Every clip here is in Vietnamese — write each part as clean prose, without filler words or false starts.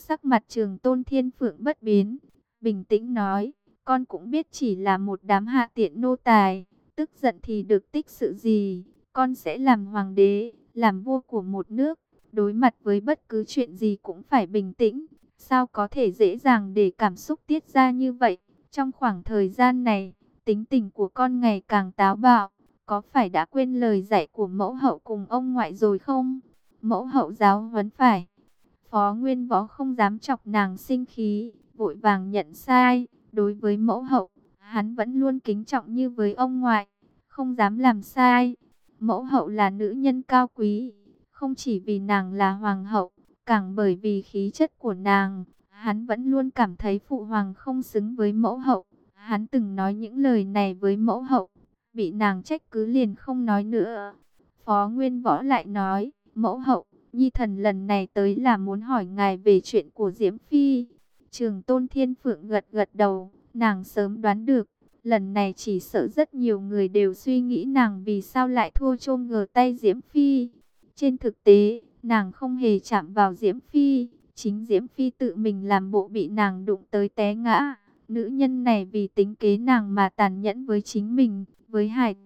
Sắc mặt Trường Tôn Thiên Phượng bất biến, bình tĩnh nói, con cũng biết chỉ là một đám hạ tiện nô tài, tức giận thì được tích sự gì, con sẽ làm hoàng đế, làm vua của một nước, đối mặt với bất cứ chuyện gì cũng phải bình tĩnh, sao có thể dễ dàng để cảm xúc tiết ra như vậy. Trong khoảng thời gian này, tính tình của con ngày càng táo bạo, có phải đã quên lời dạy của mẫu hậu cùng ông ngoại rồi không? Mẫu hậu giáo huấn phải. Phó Nguyên Võ không dám chọc nàng sinh khí, vội vàng nhận sai. Đối với mẫu hậu, hắn vẫn luôn kính trọng như với ông ngoại, không dám làm sai. Mẫu hậu là nữ nhân cao quý, không chỉ vì nàng là hoàng hậu, càng bởi vì khí chất của nàng. Hắn vẫn luôn cảm thấy phụ hoàng không xứng với mẫu hậu. Hắn từng nói những lời này với mẫu hậu, bị nàng trách cứ liền không nói nữa. Phó Nguyên Võ lại nói, mẫu hậu, Nhi thần lần này tới là muốn hỏi ngài về chuyện của Diễm Phi. Trường Tôn Thiên Phượng gật gật đầu, nàng sớm đoán được. Lần này chỉ sợ rất nhiều người đều suy nghĩ nàng vì sao lại thua chôm ngờ tay Diễm Phi. Trên thực tế, nàng không hề chạm vào Diễm Phi. Chính Diễm Phi tự mình làm bộ bị nàng đụng tới té ngã. Nữ nhân này vì tính kế nàng mà tàn nhẫn với chính mình, với hải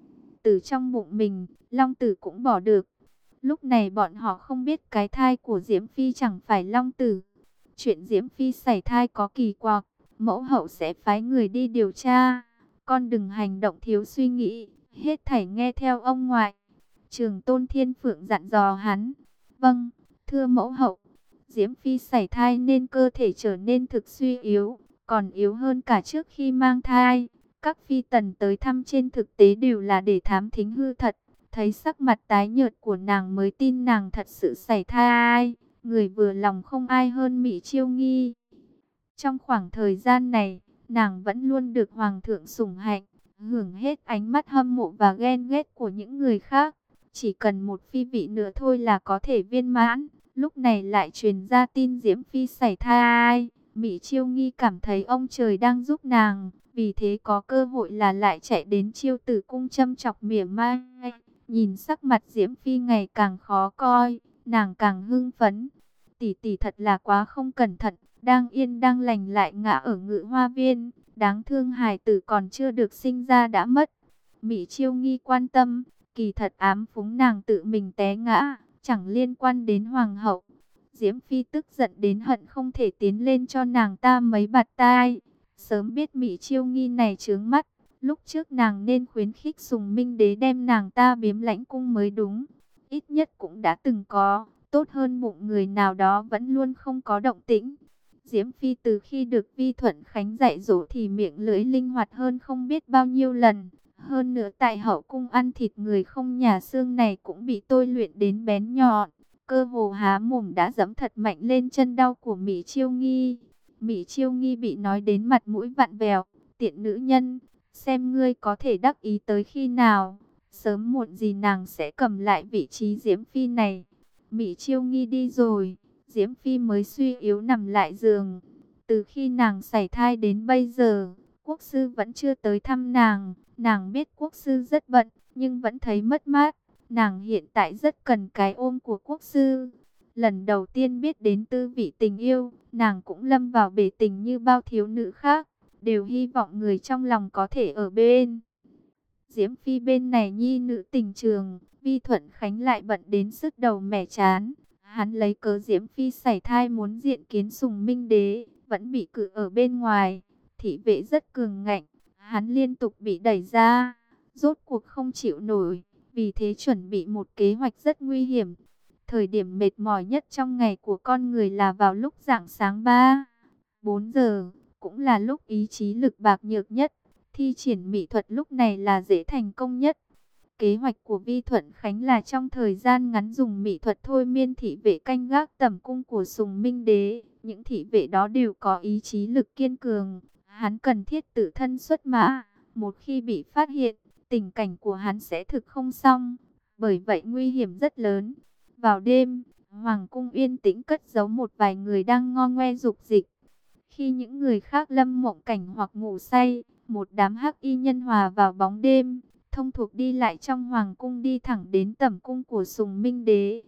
tử trong bụng mình, Long Tử cũng bỏ được. Lúc này bọn họ không biết cái thai của Diễm Phi chẳng phải Long Tử. Chuyện Diễm Phi sảy thai có kỳ quặc, mẫu hậu sẽ phái người đi điều tra. Con đừng hành động thiếu suy nghĩ, hết thảy nghe theo ông ngoại. Trường Tôn Thiên Phượng dặn dò hắn. Vâng, thưa mẫu hậu. Diễm Phi sảy thai nên cơ thể trở nên thực suy yếu, còn yếu hơn cả trước khi mang thai. Các phi tần tới thăm trên thực tế đều là để thám thính hư thật. Thấy sắc mặt tái nhợt của nàng mới tin nàng thật sự sảy thai. Người vừa lòng không ai hơn Mỹ Chiêu Nghi. Trong khoảng thời gian này, nàng vẫn luôn được hoàng thượng sủng hạnh, hưởng hết ánh mắt hâm mộ và ghen ghét của những người khác. Chỉ cần một phi vị nữa thôi là có thể viên mãn. Lúc này lại truyền ra tin Diễm Phi sảy thai. Mỹ Chiêu Nghi cảm thấy ông trời đang giúp nàng, vì thế có cơ hội là lại chạy đến Chiêu Tử cung châm chọc mỉa mai. Nhìn sắc mặt Diễm Phi ngày càng khó coi, nàng càng hưng phấn. Tỷ tỷ thật là quá không cẩn thận, đang yên đang lành lại ngã ở Ngự Hoa Viên, đáng thương hài tử còn chưa được sinh ra đã mất. Mỹ Chiêu Nghi quan tâm, kỳ thật ám phúng nàng tự mình té ngã, chẳng liên quan đến hoàng hậu. Diễm Phi tức giận đến hận không thể tiến lên cho nàng ta mấy bạt tai. Sớm biết Mỹ Chiêu Nghi này chướng mắt, lúc trước nàng nên khuyến khích Sùng Minh Đế đem nàng ta biếm lãnh cung mới đúng. Ít nhất cũng đã từng có, tốt hơn bụng người nào đó vẫn luôn không có động tĩnh. Diễm Phi từ khi được Vi Thuận Khánh dạy dỗ thì miệng lưỡi linh hoạt hơn không biết bao nhiêu lần. Hơn nữa tại hậu cung ăn thịt người không nhà xương này cũng bị tôi luyện đến bén nhọn. Cơ hồ há mồm đã giẫm thật mạnh lên chân đau của Mỹ Chiêu Nghi. Mỹ Chiêu Nghi bị nói đến mặt mũi vặn vẹo, tiện nữ nhân, xem ngươi có thể đắc ý tới khi nào. Sớm muộn gì nàng sẽ cầm lại vị trí Diễm Phi này. Mỹ Chiêu Nghi đi rồi, Diễm Phi mới suy yếu nằm lại giường. Từ khi nàng sảy thai đến bây giờ, quốc sư vẫn chưa tới thăm nàng. Nàng biết quốc sư rất bận, nhưng vẫn thấy mất mát. Nàng hiện tại rất cần cái ôm của quốc sư. Lần đầu tiên biết đến tư vị tình yêu, nàng cũng lâm vào bể tình như bao thiếu nữ khác, đều hy vọng người trong lòng có thể ở bên. Diễm Phi bên này nhi nữ tình trường, Vi Thuận Khánh lại bận đến sứt đầu mẻ chán. Hắn lấy cớ Diễm Phi sảy thai muốn diện kiến Sùng Minh Đế, vẫn bị cự ở bên ngoài. Thị vệ rất cường ngạnh, hắn liên tục bị đẩy ra, rốt cuộc không chịu nổi, vì thế chuẩn bị một kế hoạch rất nguy hiểm. Thời điểm mệt mỏi nhất trong ngày của con người là vào lúc rạng sáng 3-4 giờ, cũng là lúc ý chí lực bạc nhược nhất. Thi triển mỹ thuật lúc này là dễ thành công nhất. Kế hoạch của Vi Thuận Khánh là trong thời gian ngắn dùng mỹ thuật thôi miên thị vệ canh gác tẩm cung của Sùng Minh Đế. Những thị vệ đó đều có ý chí lực kiên cường. Hắn cần thiết tự thân xuất mã. Một khi bị phát hiện, tình cảnh của hắn sẽ thực không xong. Bởi vậy nguy hiểm rất lớn. Vào đêm, Hoàng cung yên tĩnh cất giấu một vài người đang ngo ngoe dục dịch. Khi những người khác lâm mộng cảnh hoặc ngủ say, một đám hắc y nhân hòa vào bóng đêm, thông thuộc đi lại trong hoàng cung đi thẳng đến tẩm cung của Sùng Minh Đế.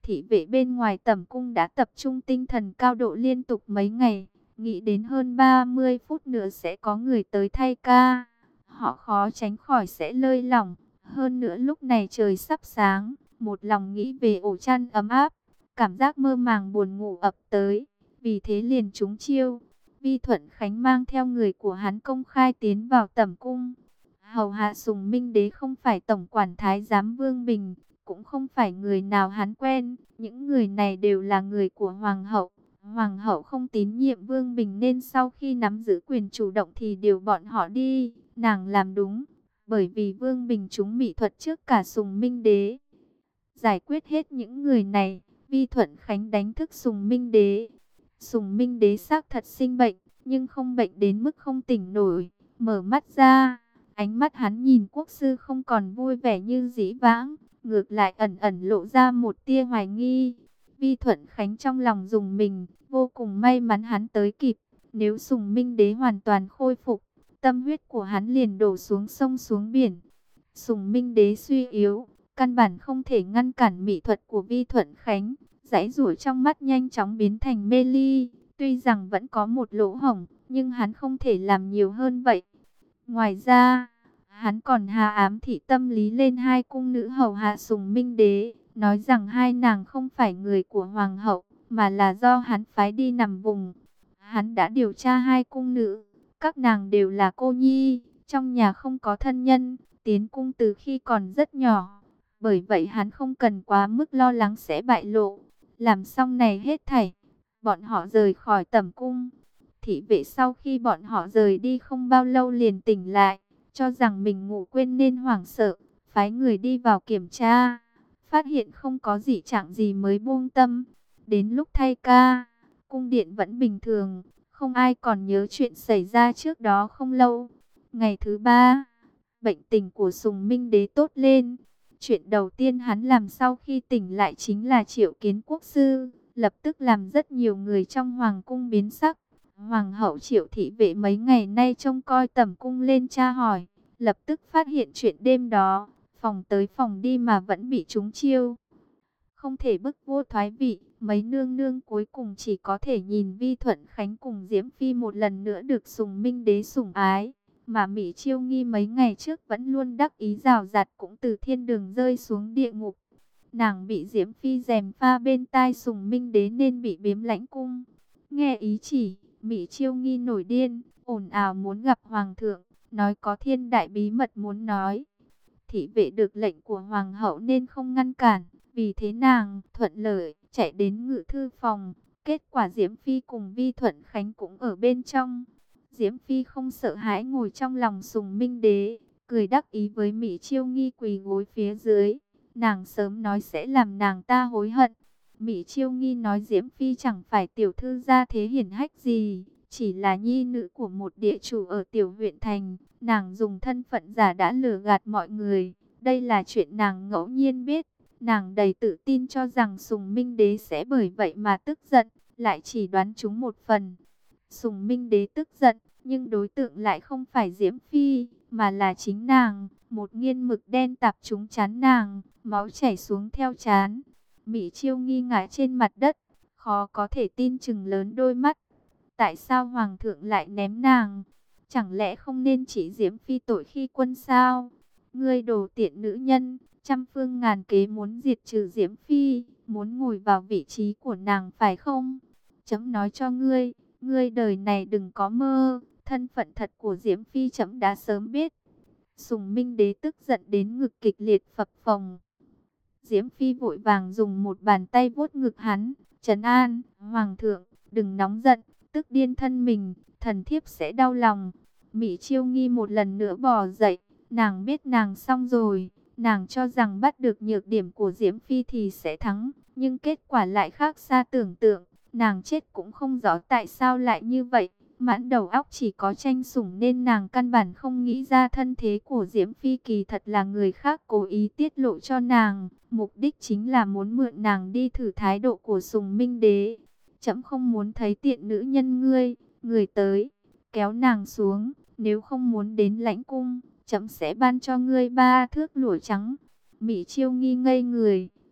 Thị vệ bên ngoài tẩm cung đã tập trung tinh thần cao độ liên tục mấy ngày, nghĩ đến hơn 30 phút nữa sẽ có người tới thay ca. Họ khó tránh khỏi sẽ lơi lỏng. Hơn nữa lúc này trời sắp sáng, một lòng nghĩ về ổ chăn ấm áp, cảm giác mơ màng buồn ngủ ập tới, vì thế liền trúng chiêu. Vi Thuận Khánh mang theo người của hắn công khai tiến vào tẩm cung. Hầu hạ Sùng Minh Đế không phải tổng quản thái giám Vương Bình, cũng không phải người nào hắn quen, những người này đều là người của Hoàng hậu. Hoàng hậu không tín nhiệm Vương Bình nên sau khi nắm giữ quyền chủ động thì điều bọn họ đi, nàng làm đúng, bởi vì Vương Bình trúng mỹ thuật trước cả Sùng Minh Đế. Giải quyết hết những người này, Vi Thuận Khánh đánh thức Sùng Minh Đế. Sùng Minh Đế xác thật sinh bệnh, nhưng không bệnh đến mức không tỉnh nổi, mở mắt ra, ánh mắt hắn nhìn quốc sư không còn vui vẻ như dĩ vãng, ngược lại ẩn ẩn lộ ra một tia hoài nghi. Vi Thuận Khánh trong lòng rùng mình, vô cùng may mắn hắn tới kịp. Nếu Sùng Minh Đế hoàn toàn khôi phục, tâm huyết của hắn liền đổ xuống sông xuống biển. Sùng Minh Đế suy yếu, căn bản không thể ngăn cản mỹ thuật của Vi Thuận Khánh. Dãy rủi trong mắt nhanh chóng biến thành mê ly. Tuy rằng vẫn có một lỗ hổng, nhưng hắn không thể làm nhiều hơn vậy. Ngoài ra, hắn còn hà ám thị tâm lý lên hai cung nữ hầu hạ Sùng Minh Đế, nói rằng hai nàng không phải người của Hoàng hậu, mà là do hắn phái đi nằm vùng. Hắn đã điều tra hai cung nữ, các nàng đều là cô nhi, trong nhà không có thân nhân, tiến cung từ khi còn rất nhỏ. Bởi vậy hắn không cần quá mức lo lắng sẽ bại lộ. Làm xong này hết thảy, bọn họ rời khỏi tẩm cung. Thị vệ sau khi bọn họ rời đi không bao lâu liền tỉnh lại, cho rằng mình ngủ quên nên hoảng sợ, phái người đi vào kiểm tra, phát hiện không có gì trạng gì mới buông tâm. Đến lúc thay ca, cung điện vẫn bình thường, không ai còn nhớ chuyện xảy ra trước đó không lâu. Ngày thứ ba, bệnh tình của Sùng Minh Đế tốt lên. Chuyện đầu tiên hắn làm sau khi tỉnh lại chính là triệu kiến quốc sư, lập tức làm rất nhiều người trong hoàng cung biến sắc. Hoàng hậu Triệu thị vệ mấy ngày nay trông coi tẩm cung lên tra hỏi, lập tức phát hiện chuyện đêm đó, phòng tới phòng đi mà vẫn bị trúng chiêu. Không thể bức vua thoái vị, mấy nương nương cuối cùng chỉ có thể nhìn Vi Thuận Khánh cùng Diễm Phi một lần nữa được Sùng Minh Đế sủng ái. Mà Mỹ Chiêu Nghi mấy ngày trước vẫn luôn đắc ý rào rạt cũng từ thiên đường rơi xuống địa ngục. Nàng bị Diễm Phi gièm pha bên tai Sùng Minh Đế nên bị biếm lãnh cung. Nghe ý chỉ, Mỹ Chiêu Nghi nổi điên, ồn ào muốn gặp Hoàng thượng, nói có thiên đại bí mật muốn nói. Thị vệ được lệnh của Hoàng hậu nên không ngăn cản, vì thế nàng thuận lợi chạy đến ngự thư phòng. Kết quả Diễm Phi cùng Vi Thuận Khánh cũng ở bên trong. Diễm Phi không sợ hãi ngồi trong lòng Sùng Minh Đế, cười đắc ý với Mỹ Chiêu Nghi quỳ gối phía dưới. Nàng sớm nói sẽ làm nàng ta hối hận. Mỹ Chiêu Nghi nói Diễm Phi chẳng phải tiểu thư gia thế hiển hách gì, chỉ là nhi nữ của một địa chủ ở tiểu huyện thành. Nàng dùng thân phận giả đã lừa gạt mọi người. Đây là chuyện nàng ngẫu nhiên biết. Nàng đầy tự tin cho rằng Sùng Minh Đế sẽ bởi vậy mà tức giận, lại chỉ đoán trúng một phần. Sùng Minh Đế tức giận, nhưng đối tượng lại không phải Diễm Phi, mà là chính nàng. Một nghiên mực đen tạp trúng trán nàng, máu chảy xuống theo trán. Mỹ Chiêu Nghi ngã trên mặt đất, khó có thể tin chừng lớn đôi mắt. Tại sao Hoàng thượng lại ném nàng? Chẳng lẽ không nên chỉ Diễm Phi tội khi quân sao? Ngươi đồ tiện nữ nhân, trăm phương ngàn kế muốn diệt trừ Diễm Phi, muốn ngồi vào vị trí của nàng phải không? Chấm nói cho ngươi, ngươi đời này đừng có mơ, thân phận thật của Diễm Phi chấm đã sớm biết. Sùng Minh Đế tức giận đến ngực kịch liệt phập phồng. Diễm Phi vội vàng dùng một bàn tay vuốt ngực hắn, trấn an, Hoàng thượng, đừng nóng giận, tức điên thân mình, thần thiếp sẽ đau lòng. Mỹ Chiêu Nghi một lần nữa bò dậy, nàng biết nàng xong rồi, nàng cho rằng bắt được nhược điểm của Diễm Phi thì sẽ thắng, nhưng kết quả lại khác xa tưởng tượng, nàng chết cũng không rõ tại sao lại như vậy. Mãn đầu óc chỉ có tranh sủng nên nàng căn bản không nghĩ ra thân thế của Diễm Phi kỳ thật là người khác cố ý tiết lộ cho nàng. Mục đích chính là muốn mượn nàng đi thử thái độ của Sùng Minh Đế. Trẫm không muốn thấy tiện nữ nhân ngươi, người tới, kéo nàng xuống, nếu không muốn đến lãnh cung, trẫm sẽ ban cho ngươi 3 thước lụa trắng. Mỹ Chiêu Nghi ngây người,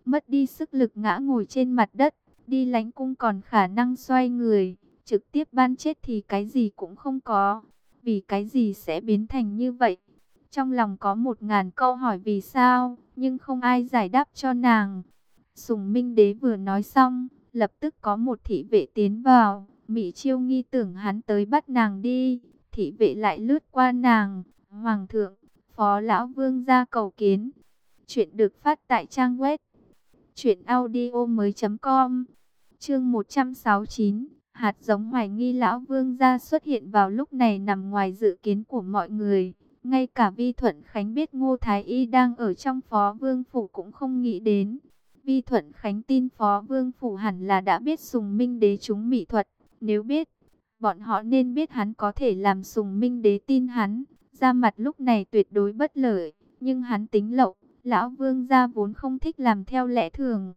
mất đi sức lực ngã ngồi trên mặt đất. Đi lãnh cung còn khả năng xoay người, trực tiếp ban chết thì cái gì cũng không có. Vì cái gì sẽ biến thành như vậy? Trong lòng có 1000 câu hỏi vì sao, nhưng không ai giải đáp cho nàng. Sùng Minh Đế vừa nói xong, lập tức có một thị vệ tiến vào. Mỹ Chiêu Nghi tưởng hắn tới bắt nàng đi, thị vệ lại lướt qua nàng. Hoàng thượng, Phó lão vương gia cầu kiến. Chuyện được phát tại trang web truyệnaudiomoi.com. Chương 169, hạt giống hoài nghi lão vương gia xuất hiện vào lúc này nằm ngoài dự kiến của mọi người. Ngay cả Vi Thuận Khánh biết Ngô Thái Y đang ở trong Phó Vương Phủ cũng không nghĩ đến. Vi Thuận Khánh tin Phó Vương Phủ hẳn là đã biết Sùng Minh Đế trúng mỹ thuật. Nếu biết, bọn họ nên biết hắn có thể làm Sùng Minh Đế tin hắn. Ra mặt lúc này tuyệt đối bất lợi, nhưng hắn tính lậu. Lão Vương gia vốn không thích làm theo lẽ thường.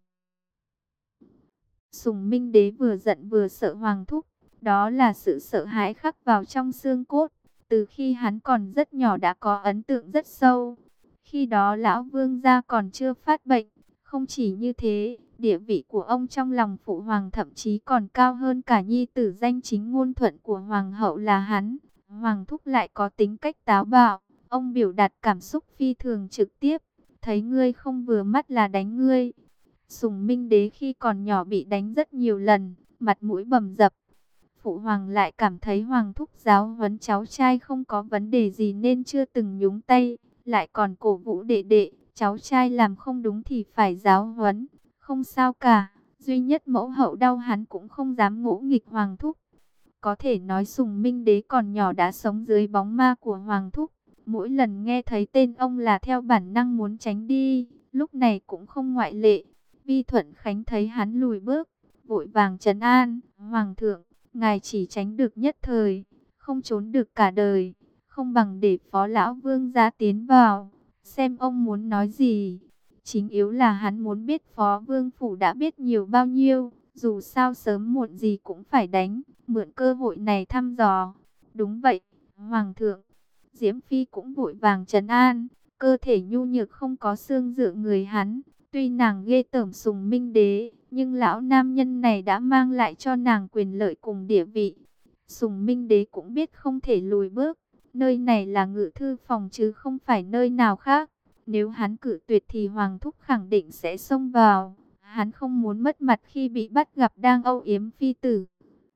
Sùng Minh Đế vừa giận vừa sợ Hoàng thúc. Đó là sự sợ hãi khắc vào trong xương cốt. Từ khi hắn còn rất nhỏ đã có ấn tượng rất sâu. Khi đó lão vương gia còn chưa phát bệnh. Không chỉ như thế, địa vị của ông trong lòng phụ hoàng thậm chí còn cao hơn cả nhi tử danh chính ngôn thuận của hoàng hậu là hắn. Hoàng thúc lại có tính cách táo bạo. Ông biểu đạt cảm xúc phi thường trực tiếp. Thấy ngươi không vừa mắt là đánh ngươi. Sùng Minh Đế khi còn nhỏ bị đánh rất nhiều lần, mặt mũi bầm dập. Phụ hoàng lại cảm thấy hoàng thúc giáo huấn cháu trai không có vấn đề gì nên chưa từng nhúng tay, lại còn cổ vũ đệ đệ, cháu trai làm không đúng thì phải giáo huấn, không sao cả. Duy nhất mẫu hậu đau hắn cũng không dám ngỗ nghịch hoàng thúc. Có thể nói Sùng Minh Đế còn nhỏ đã sống dưới bóng ma của hoàng thúc. Mỗi lần nghe thấy tên ông là theo bản năng muốn tránh đi, lúc này cũng không ngoại lệ. Vi Thuận Khánh thấy hắn lùi bước, vội vàng trấn an, hoàng thượng, ngài chỉ tránh được nhất thời, không trốn được cả đời, không bằng để Phó lão vương gia tiến vào, xem ông muốn nói gì. Chính yếu là hắn muốn biết Phó Vương Phủ đã biết nhiều bao nhiêu, dù sao sớm muộn gì cũng phải đánh, mượn cơ hội này thăm dò. Đúng vậy, hoàng thượng. Diễm Phi cũng vội vàng trấn an, cơ thể nhu nhược không có xương dựa người hắn. Tuy nàng ghê tởm Sùng Minh Đế, nhưng lão nam nhân này đã mang lại cho nàng quyền lợi cùng địa vị. Sùng Minh Đế cũng biết không thể lùi bước, nơi này là ngự thư phòng chứ không phải nơi nào khác. Nếu hắn cự tuyệt thì Hoàng thúc khẳng định sẽ xông vào. Hắn không muốn mất mặt khi bị bắt gặp đang âu yếm phi tử.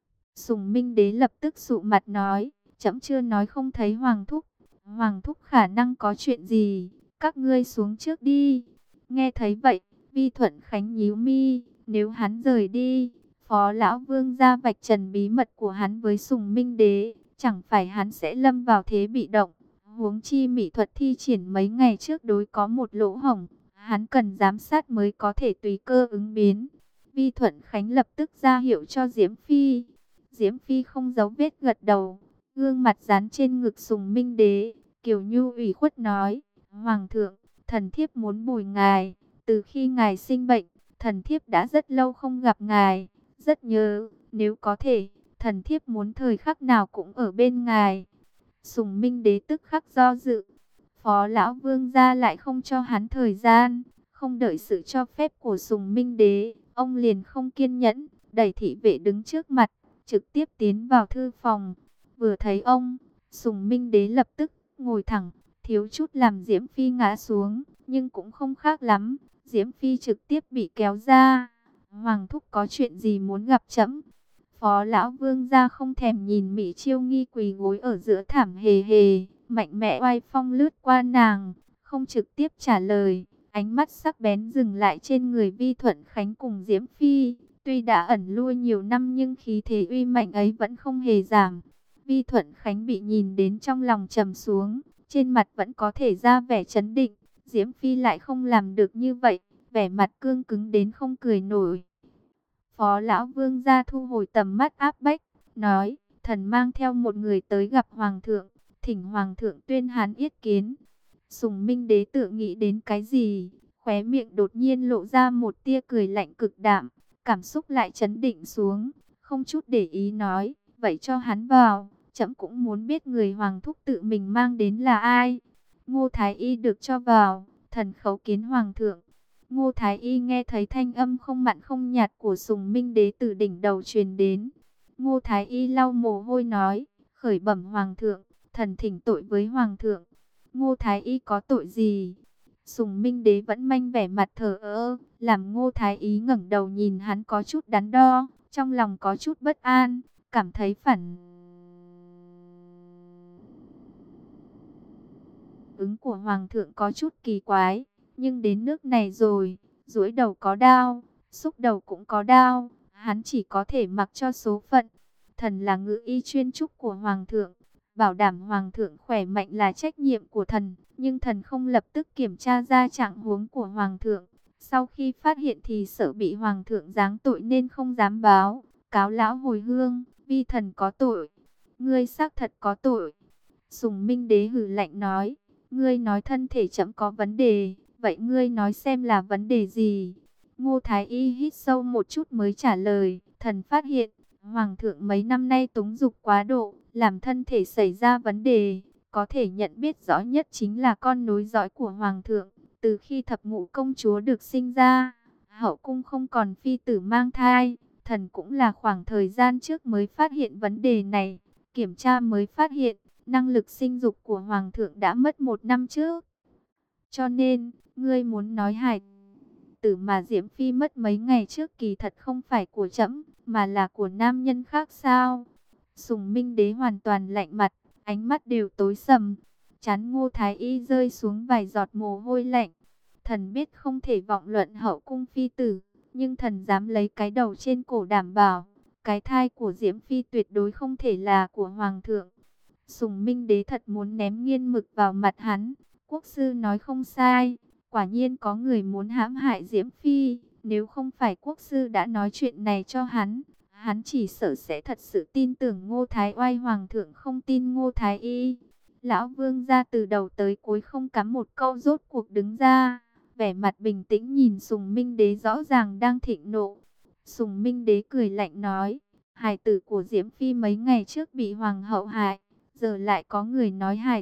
Sùng Minh Đế lập tức sụ mặt nói, trẫm chưa nói không thấy Hoàng thúc. Hoàng thúc khả năng có chuyện gì, các ngươi xuống trước đi. Nghe thấy vậy, Vi Thuận Khánh nhíu mi, nếu hắn rời đi, Phó lão vương gia vạch trần bí mật của hắn với Sùng Minh Đế, chẳng phải hắn sẽ lâm vào thế bị động. Huống chi mỹ thuật thi triển mấy ngày trước đối có một lỗ hổng, hắn cần giám sát mới có thể tùy cơ ứng biến. Vi Thuận Khánh lập tức ra hiệu cho Diễm Phi. Diễm Phi không giấu vết gật đầu, gương mặt dán trên ngực Sùng Minh Đế, Kiều Nhu ủy khuất nói, Hoàng thượng, thần thiếp muốn bồi ngài, từ khi ngài sinh bệnh, thần thiếp đã rất lâu không gặp ngài, rất nhớ, nếu có thể, thần thiếp muốn thời khắc nào cũng ở bên ngài. Sùng Minh Đế tức khắc do dự, Phó lão vương gia lại không cho hắn thời gian, không đợi sự cho phép của Sùng Minh Đế, ông liền không kiên nhẫn, đẩy thị vệ đứng trước mặt, trực tiếp tiến vào thư phòng. Vừa thấy ông, Sùng Minh Đế lập tức ngồi thẳng, thiếu chút làm Diễm Phi ngã xuống, nhưng cũng không khác lắm. Diễm Phi trực tiếp bị kéo ra. Hoàng thúc có chuyện gì muốn gặp trẫm? Phó lão vương gia không thèm nhìn Mỹ Chiêu Nghi quỳ gối ở giữa thảm hề hề, mạnh mẽ oai phong lướt qua nàng, không trực tiếp trả lời, ánh mắt sắc bén dừng lại trên người Vi Thuận Khánh cùng Diễm Phi. Tuy đã ẩn lui nhiều năm nhưng khí thế uy mạnh ấy vẫn không hề giảm. Vi Thuận Khánh bị nhìn đến trong lòng trầm xuống, trên mặt vẫn có thể ra vẻ trấn định. Diễm Phi lại không làm được như vậy, vẻ mặt cương cứng đến không cười nổi. Phó lão vương gia thu hồi tầm mắt áp bách, nói, thần mang theo một người tới gặp hoàng thượng, thỉnh hoàng thượng tuyên án yết kiến. Sùng Minh Đế tự nghĩ đến cái gì, khóe miệng đột nhiên lộ ra một tia cười lạnh cực đạm, cảm xúc lại trấn định xuống, không chút để ý nói, vậy cho hắn vào, trẫm cũng muốn biết người hoàng thúc tự mình mang đến là ai. Ngô Thái Y được cho vào, thần khấu kiến hoàng thượng. Ngô Thái Y nghe thấy thanh âm không mặn không nhạt của Sùng Minh Đế từ đỉnh đầu truyền đến. Ngô Thái Y lau mồ hôi nói, khởi bẩm Hoàng thượng, thần thỉnh tội với Hoàng thượng. Ngô Thái Y có tội gì? Sùng Minh Đế vẫn manh vẻ mặt thờ ơ, làm Ngô Thái Y ngẩng đầu nhìn hắn có chút đắn đo, trong lòng có chút bất an, cảm thấy phản ứng của Hoàng thượng có chút kỳ quái, nhưng đến nước này rồi, duỗi đầu có đao, xúc đầu cũng có đao, hắn chỉ có thể mặc cho số phận. Thần là ngự y chuyên trúc của Hoàng thượng, bảo đảm Hoàng thượng khỏe mạnh là trách nhiệm của thần, nhưng thần không lập tức kiểm tra ra trạng huống của Hoàng thượng. Sau khi phát hiện thì sợ bị Hoàng thượng giáng tội nên không dám báo, cáo lão hồi hương, vi thần có tội. Ngươi xác thật có tội. Sùng Minh Đế hừ lạnh nói, ngươi nói thân thể trẫm có vấn đề, vậy ngươi nói xem là vấn đề gì? Ngô Thái Y hít sâu một chút mới trả lời, thần phát hiện, Hoàng thượng mấy năm nay túng dục quá độ, làm thân thể xảy ra vấn đề, có thể nhận biết rõ nhất chính là con nối dõi của Hoàng thượng. Từ khi thập ngũ công chúa được sinh ra, hậu cung không còn phi tử mang thai, thần cũng là khoảng thời gian trước mới phát hiện vấn đề này, kiểm tra mới phát hiện, năng lực sinh dục của Hoàng thượng đã mất 1 năm trước. Cho nên, ngươi muốn nói hài tử mà Diễm Phi mất mấy ngày trước kỳ thật không phải của trẫm, mà là của nam nhân khác sao? Sùng Minh Đế hoàn toàn lạnh mặt, ánh mắt đều tối sầm. Trán Ngô Thái Y rơi xuống vài giọt mồ hôi lạnh. Thần biết không thể vọng luận hậu cung phi tử, nhưng thần dám lấy cái đầu trên cổ đảm bảo, cái thai của Diễm Phi tuyệt đối không thể là của Hoàng thượng. Sùng Minh Đế thật muốn ném nghiên mực vào mặt hắn. Quốc sư nói không sai, quả nhiên có người muốn hãm hại Diễm Phi. Nếu không phải quốc sư đã nói chuyện này cho hắn, hắn chỉ sợ sẽ thật sự tin tưởng Ngô Thái Oai. Hoàng thượng không tin Ngô Thái Y. Lão Vương gia từ đầu tới cuối không cắm một câu, rốt cuộc đứng ra, vẻ mặt bình tĩnh nhìn Sùng Minh Đế rõ ràng đang thịnh nộ. Sùng Minh Đế cười lạnh nói, hài tử của Diễm Phi mấy ngày trước bị hoàng hậu hại, giờ lại có người nói hài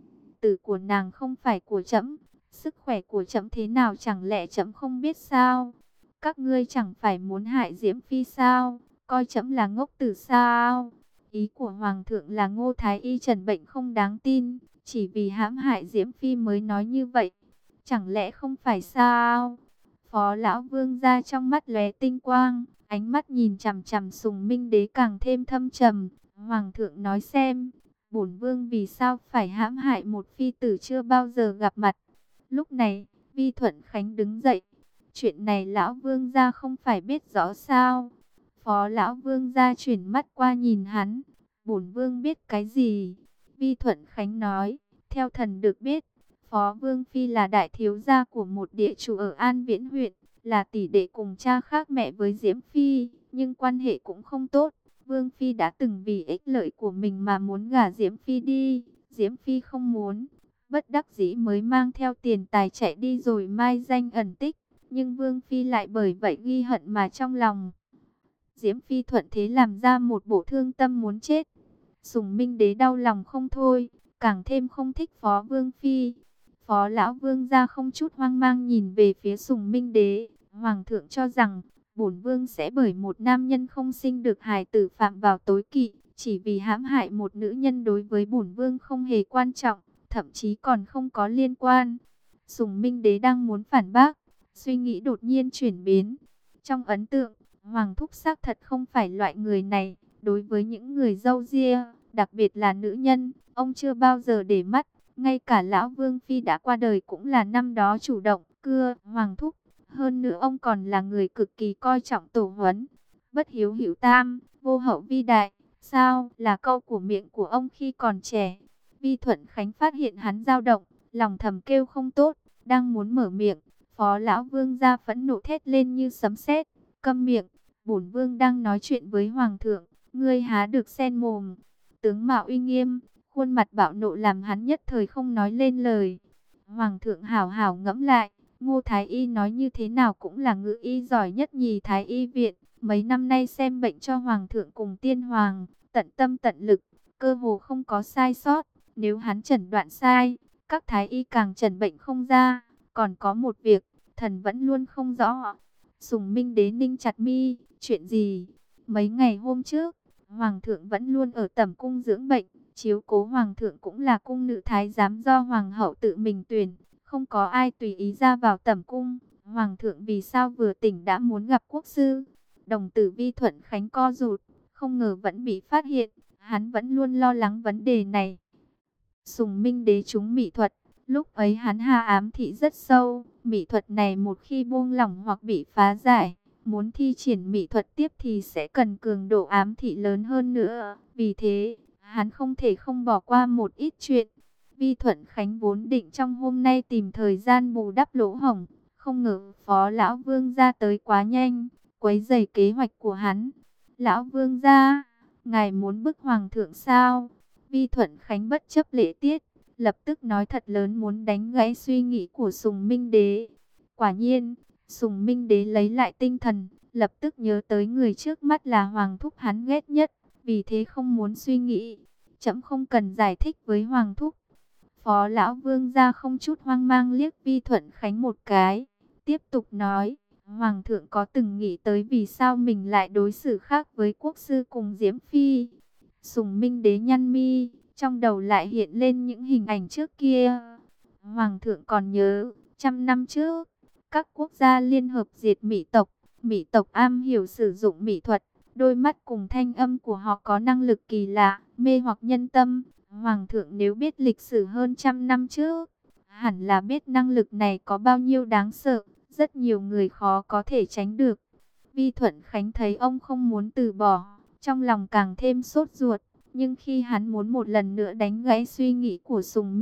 tử của nàng không phải của trẫm. Sức khỏe của trẫm thế nào chẳng lẽ trẫm không biết sao? Các ngươi chẳng phải muốn hại Diễm Phi sao? Coi trẫm là ngốc tử sao? Ý của Hoàng thượng là Ngô Thái Y trần bệnh không đáng tin, chỉ vì hãm hại Diễm Phi mới nói như vậy. Chẳng lẽ không phải sao? Phó lão Vương gia trong mắt lóe tinh quang, ánh mắt nhìn chằm chằm Sùng Minh Đế càng thêm thâm trầm. Hoàng thượng nói xem, bổn vương vì sao phải hãm hại một phi tử chưa bao giờ gặp mặt? Lúc này, Vi Thuận Khánh đứng dậy. Chuyện này lão Vương gia không phải biết rõ sao? Phó lão Vương gia chuyển mắt qua nhìn hắn. Bổn vương biết cái gì? Vi Thuận Khánh nói, theo thần được biết, Phó Vương Phi là đại thiếu gia của một địa chủ ở An Viễn huyện, là tỷ đệ cùng cha khác mẹ với Diễm Phi, nhưng quan hệ cũng không tốt. Vương Phi đã từng vì ích lợi của mình mà muốn gả Diễm Phi đi, Diễm Phi không muốn, bất đắc dĩ mới mang theo tiền tài chạy đi rồi mai danh ẩn tích, nhưng Vương Phi lại bởi vậy ghi hận mà trong lòng. Diễm Phi thuận thế làm ra một bộ thương tâm muốn chết. Sùng Minh Đế đau lòng không thôi, càng thêm không thích Phó Vương Phi. Phó lão Vương gia không chút hoang mang nhìn về phía Sùng Minh Đế. Hoàng thượng cho rằng bổn vương sẽ bởi một nam nhân không sinh được hài tử phạm vào tối kỵ, chỉ vì hãm hại một nữ nhân đối với bổn vương không hề quan trọng, thậm chí còn không có liên quan. Sùng Minh Đế đang muốn phản bác, suy nghĩ đột nhiên chuyển biến. Trong ấn tượng, Hoàng thúc xác thật không phải loại người này. Đối với những người râu ria, đặc biệt là nữ nhân, ông chưa bao giờ để mắt. Ngay cả lão Vương Phi đã qua đời cũng là năm đó chủ động cưa Hoàng thúc. Hơn nữa ông còn là người cực kỳ coi trọng tổ huấn. Bất hiếu hữu tam, vô hậu vi đại. Sao là câu của miệng của ông khi còn trẻ. Vi Thuận Khánh phát hiện hắn dao động, lòng thầm kêu không tốt, đang muốn mở miệng. Phó lão Vương ra phẫn nộ thét lên như sấm sét, câm miệng, bổn vương đang nói chuyện với Hoàng thượng, ngươi há được sen mồm. Tướng mạo uy nghiêm, khuôn mặt bạo nộ làm hắn nhất thời không nói lên lời. Hoàng thượng hảo hảo ngẫm lại, Ngô Thái Y nói như thế nào cũng là ngự y giỏi nhất nhì Thái Y viện. Mấy năm nay xem bệnh cho Hoàng thượng cùng tiên hoàng, tận tâm tận lực, cơ hồ không có sai sót. Nếu hắn chẩn đoạn sai, các Thái Y càng chẩn bệnh không ra. Còn có một việc, thần vẫn luôn không rõ. Sùng Minh Đế ninh chặt mi, chuyện gì? Mấy ngày hôm trước, Hoàng thượng vẫn luôn ở tẩm cung dưỡng bệnh, chiếu cố Hoàng thượng cũng là cung nữ thái giám do Hoàng hậu tự mình tuyển, không có ai tùy ý ra vào tẩm cung. Hoàng thượng vì sao vừa tỉnh đã muốn gặp quốc sư? Đồng tử Vi Thuận Khánh co rụt, không ngờ vẫn bị phát hiện, hắn vẫn luôn lo lắng vấn đề này. Sùng Minh Đế trúng mỹ thuật, lúc ấy hắn hạ ám thị rất sâu, mỹ thuật này một khi buông lỏng hoặc bị phá giải, muốn thi triển mỹ thuật tiếp thì sẽ cần cường độ ám thị lớn hơn nữa. Vì thế, hắn không thể không bỏ qua một ít chuyện. Vi Thuận Khánh vốn định trong hôm nay tìm thời gian bù đắp lỗ hổng, không ngờ Phó Lão Vương ra tới quá nhanh, quấy rầy kế hoạch của hắn. Lão Vương ra, ngài muốn bức Hoàng thượng sao? Vi Thuận Khánh bất chấp lễ tiết, lập tức nói thật lớn muốn đánh gãy suy nghĩ của Sùng Minh Đế. Quả nhiên, Sùng Minh Đế lấy lại tinh thần, lập tức nhớ tới người trước mắt là Hoàng thúc hắn ghét nhất, vì thế không muốn suy nghĩ. Trẫm không cần giải thích với Hoàng thúc. Phó Lão Vương ra không chút hoang mang liếc Vi Thuận Khánh một cái, tiếp tục nói, Hoàng thượng có từng nghĩ tới vì sao mình lại đối xử khác với quốc sư cùng Diễm Phi? Sùng Minh Đế nhăn mi, trong đầu lại hiện lên những hình ảnh trước kia. Hoàng thượng còn nhớ, 100 năm trước, các quốc gia liên hợp diệt Mỹ tộc. Mỹ tộc am hiểu sử dụng mỹ thuật, đôi mắt cùng thanh âm của họ có năng lực kỳ lạ, mê hoặc nhân tâm. Hoàng thượng nếu biết lịch sử hơn 100 năm trước, hẳn là biết năng lực này có bao nhiêu đáng sợ, rất nhiều người khó có thể tránh được. Vi Thuận Khánh thấy ông không muốn từ bỏ, trong lòng càng thêm sốt ruột, nhưng khi hắn muốn một lần nữa đánh gãy suy nghĩ của Sùng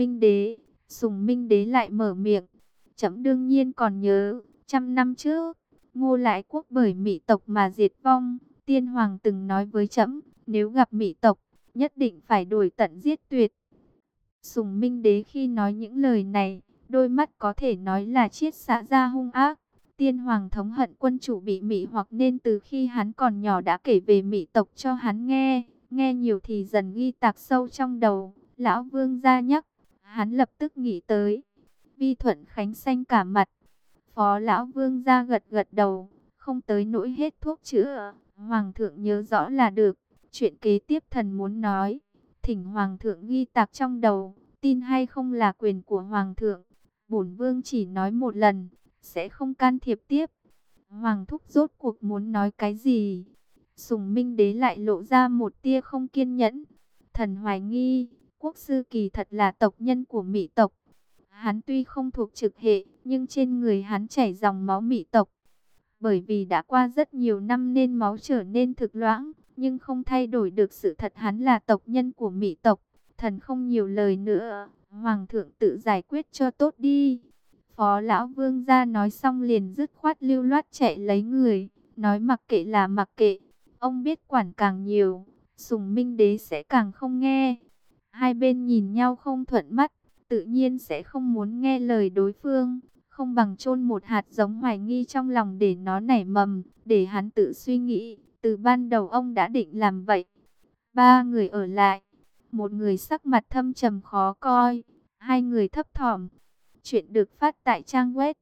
Minh Đế lại mở miệng. Trẫm đương nhiên còn nhớ, 100 năm trước, Ngô Lại Quốc bởi Mỹ tộc mà diệt vong. Tiên Hoàng từng nói với trẫm, nếu gặp Mỹ tộc, nhất định phải đuổi tận giết tuyệt. Sùng Minh Đế khi nói những lời này, đôi mắt có thể nói là chiết xạ ra hung ác. Tiên Hoàng thống hận quân chủ bị Mỹ hoặc nên từ khi hắn còn nhỏ đã kể về Mỹ tộc cho hắn nghe. Nghe nhiều thì dần ghi tạc sâu trong đầu. Lão Vương gia nhắc, hắn lập tức nghĩ tới. Vi Thuận Khánh xanh cả mặt. Phó Lão Vương gia gật gật đầu, không tới nỗi hết thuốc chữa. Hoàng thượng nhớ rõ là được. Chuyện kế tiếp thần muốn nói, thỉnh Hoàng thượng ghi tạc trong đầu. Tin hay không là quyền của Hoàng thượng. Bổn Vương chỉ nói một lần, sẽ không can thiệp tiếp. Hoàng thúc rốt cuộc muốn nói cái gì? Sùng Minh Đế lại lộ ra một tia không kiên nhẫn. Thần hoài nghi, quốc sư kỳ thật là tộc nhân của Mỹ tộc. Hắn tuy không thuộc trực hệ, nhưng trên người hắn chảy dòng máu Mỹ tộc. Bởi vì đã qua rất nhiều năm nên máu trở nên thực loãng, nhưng không thay đổi được sự thật hắn là tộc nhân của Mỹ tộc. Thần không nhiều lời nữa, Hoàng thượng tự giải quyết cho tốt đi. Phó Lão Vương gia nói xong liền dứt khoát lưu loát chạy lấy người, nói mặc kệ là mặc kệ. Ông biết quản càng nhiều, Sùng Minh Đế sẽ càng không nghe. Hai bên nhìn nhau không thuận mắt, tự nhiên sẽ không muốn nghe lời đối phương. Không bằng chôn một hạt giống hoài nghi trong lòng để nó nảy mầm, để hắn tự suy nghĩ. Từ ban đầu ông đã định làm vậy. Ba người ở lại, một người sắc mặt thâm trầm khó coi, hai người thấp thỏm. Chuyện được phát tại trang web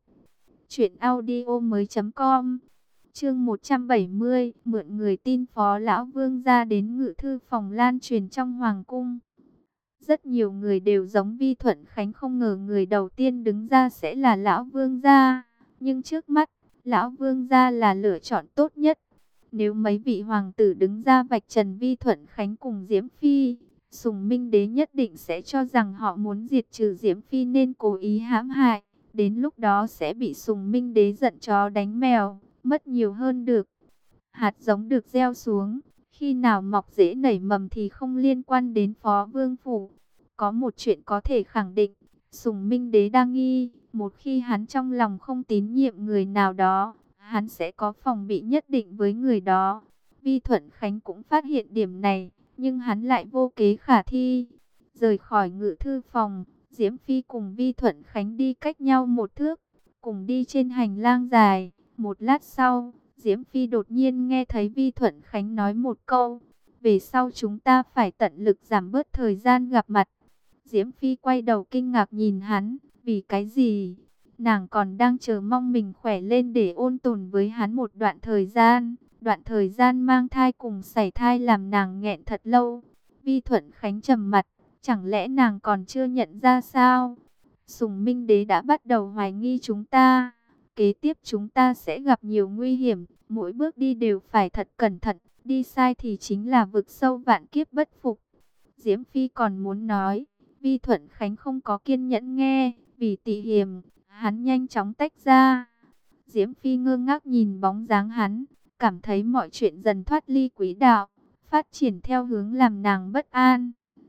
truyệnaudiomoi.com. Chương 170, mượn người tin Phó Lão Vương gia đến ngự thư phòng lan truyền trong hoàng cung. Rất nhiều người đều giống Vi Thuận Khánh, không ngờ người đầu tiên đứng ra sẽ là Lão Vương gia, nhưng trước mắt, Lão Vương gia là lựa chọn tốt nhất. Nếu mấy vị hoàng tử đứng ra vạch trần Vi Thuận Khánh cùng Diễm Phi, Sùng Minh Đế nhất định sẽ cho rằng họ muốn diệt trừ Diễm Phi nên cố ý hãm hại. Đến lúc đó sẽ bị Sùng Minh Đế giận chó đánh mèo, mất nhiều hơn được. Hạt giống được gieo xuống, khi nào mọc rễ nảy mầm thì không liên quan đến Phó Vương Phủ. Có một chuyện có thể khẳng định, Sùng Minh Đế đang nghi, một khi hắn trong lòng không tín nhiệm người nào đó, hắn sẽ có phòng bị nhất định với người đó. Vi Thuận Khánh cũng phát hiện điểm này, nhưng hắn lại vô kế khả thi. Rời khỏi ngự thư phòng, Diễm Phi cùng Vi Thuận Khánh đi cách nhau một thước, cùng đi trên hành lang dài. Một lát sau, Diễm Phi đột nhiên nghe thấy Vi Thuận Khánh nói một câu, về sau chúng ta phải tận lực giảm bớt thời gian gặp mặt. Diễm Phi quay đầu kinh ngạc nhìn hắn, vì cái gì? Nàng còn đang chờ mong mình khỏe lên để ôn tồn với hắn một đoạn thời gian. Đoạn thời gian mang thai cùng sảy thai làm nàng nghẹn thật lâu. Vi Thuận Khánh trầm mặt, chẳng lẽ nàng còn chưa nhận ra sao? Sùng Minh Đế đã bắt đầu hoài nghi chúng ta. Kế tiếp chúng ta sẽ gặp nhiều nguy hiểm, mỗi bước đi đều phải thật cẩn thận, đi sai thì chính là vực sâu vạn kiếp bất phục. Diễm Phi còn muốn nói, Vi Thuận Khánh không có kiên nhẫn nghe, vì tị hiềm, hắn nhanh chóng tách ra. Diễm Phi ngơ ngác nhìn bóng dáng hắn, cảm thấy mọi chuyện dần thoát ly quỹ đạo, phát triển theo hướng làm nàng bất an.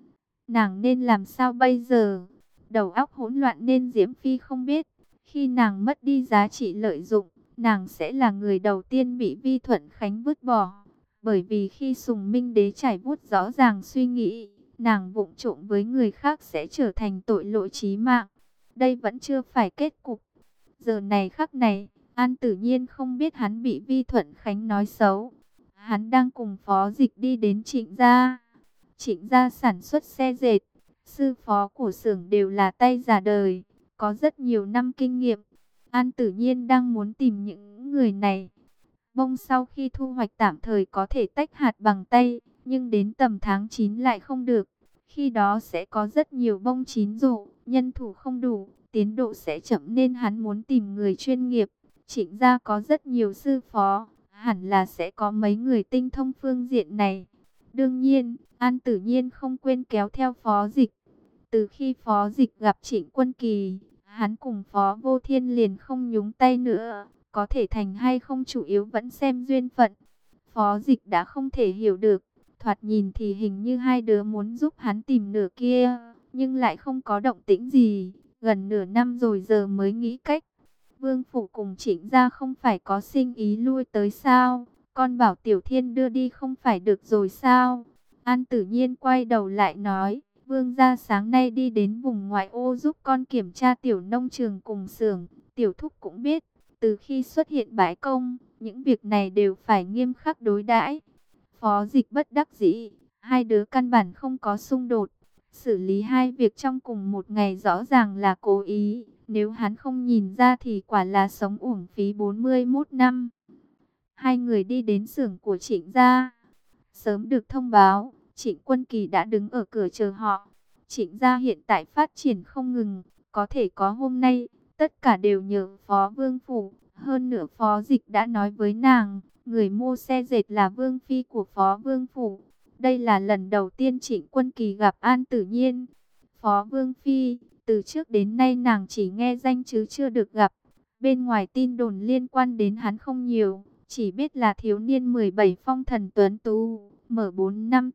Nàng nên làm sao bây giờ? Đầu óc hỗn loạn nên Diễm Phi không biết. Khi nàng mất đi giá trị lợi dụng, nàng sẽ là người đầu tiên bị Vi Thuận Khánh vứt bỏ. Bởi vì khi Sùng Minh Đế trải vuốt rõ ràng suy nghĩ, nàng vụng trộm với người khác sẽ trở thành tội lỗi chí mạng. Đây vẫn chưa phải kết cục. Giờ này khắc này, An Tử Nhiên không biết hắn bị Vi Thuận Khánh nói xấu. Hắn đang cùng Phó Dịch đi đến Trịnh gia. Trịnh gia sản xuất xe dệt, sư phó của xưởng đều là tay già đời, có rất nhiều năm kinh nghiệm. An Tử Nhiên đang muốn tìm những người này. Bông sau khi thu hoạch tạm thời có thể tách hạt bằng tay, nhưng đến tầm tháng 9 lại không được. Khi đó sẽ có rất nhiều bông chín rộ, nhân thủ không đủ, tiến độ sẽ chậm nên hắn muốn tìm người chuyên nghiệp. Trịnh gia có rất nhiều sư phó, hẳn là sẽ có mấy người tinh thông phương diện này. Đương nhiên, An Tử Nhiên không quên kéo theo Phó Dịch. Từ khi Phó Dịch gặp Trịnh Quân Kỳ, hắn cùng Phó Vô Thiên liền không nhúng tay nữa. Có thể thành hay không chủ yếu vẫn xem duyên phận. Phó Dịch đã không thể hiểu được. Thoạt nhìn thì hình như hai đứa muốn giúp hắn tìm nửa kia, nhưng lại không có động tĩnh gì. Gần nửa năm rồi giờ mới nghĩ cách. Vương Phủ cùng Trịnh gia không phải có sinh ý lui tới sao? Con bảo Tiểu Thiên đưa đi không phải được rồi sao? An Tử Nhiên quay đầu lại nói, Vương gia sáng nay đi đến vùng ngoại ô giúp con kiểm tra tiểu nông trường cùng xưởng. Tiểu Thúc cũng biết, từ khi xuất hiện bãi công, những việc này đều phải nghiêm khắc đối đãi. Phó Dịch bất đắc dĩ, hai đứa căn bản không có xung đột. Xử lý hai việc trong cùng một ngày rõ ràng là cố ý. Nếu hắn không nhìn ra thì quả là sống uổng phí 41 năm. Hai người đi đến xưởng của Trịnh gia. Sớm được thông báo, Trịnh Quân Kỳ đã đứng ở cửa chờ họ. Trịnh gia hiện tại phát triển không ngừng, có thể có hôm nay, tất cả đều nhờ Phó Vương Phủ. Hơn nữa Phó Dịch đã nói với nàng, người mua xe dệt là Vương Phi của Phó Vương Phủ. Đây là lần đầu tiên Trịnh Quân Kỳ gặp An Tử Nhiên. Phó Vương Phi, từ trước đến nay nàng chỉ nghe danh chứ chưa được gặp. Bên ngoài tin đồn liên quan đến hắn không nhiều, chỉ biết là thiếu niên 17 phong thần tuấn tú, mở 4 năm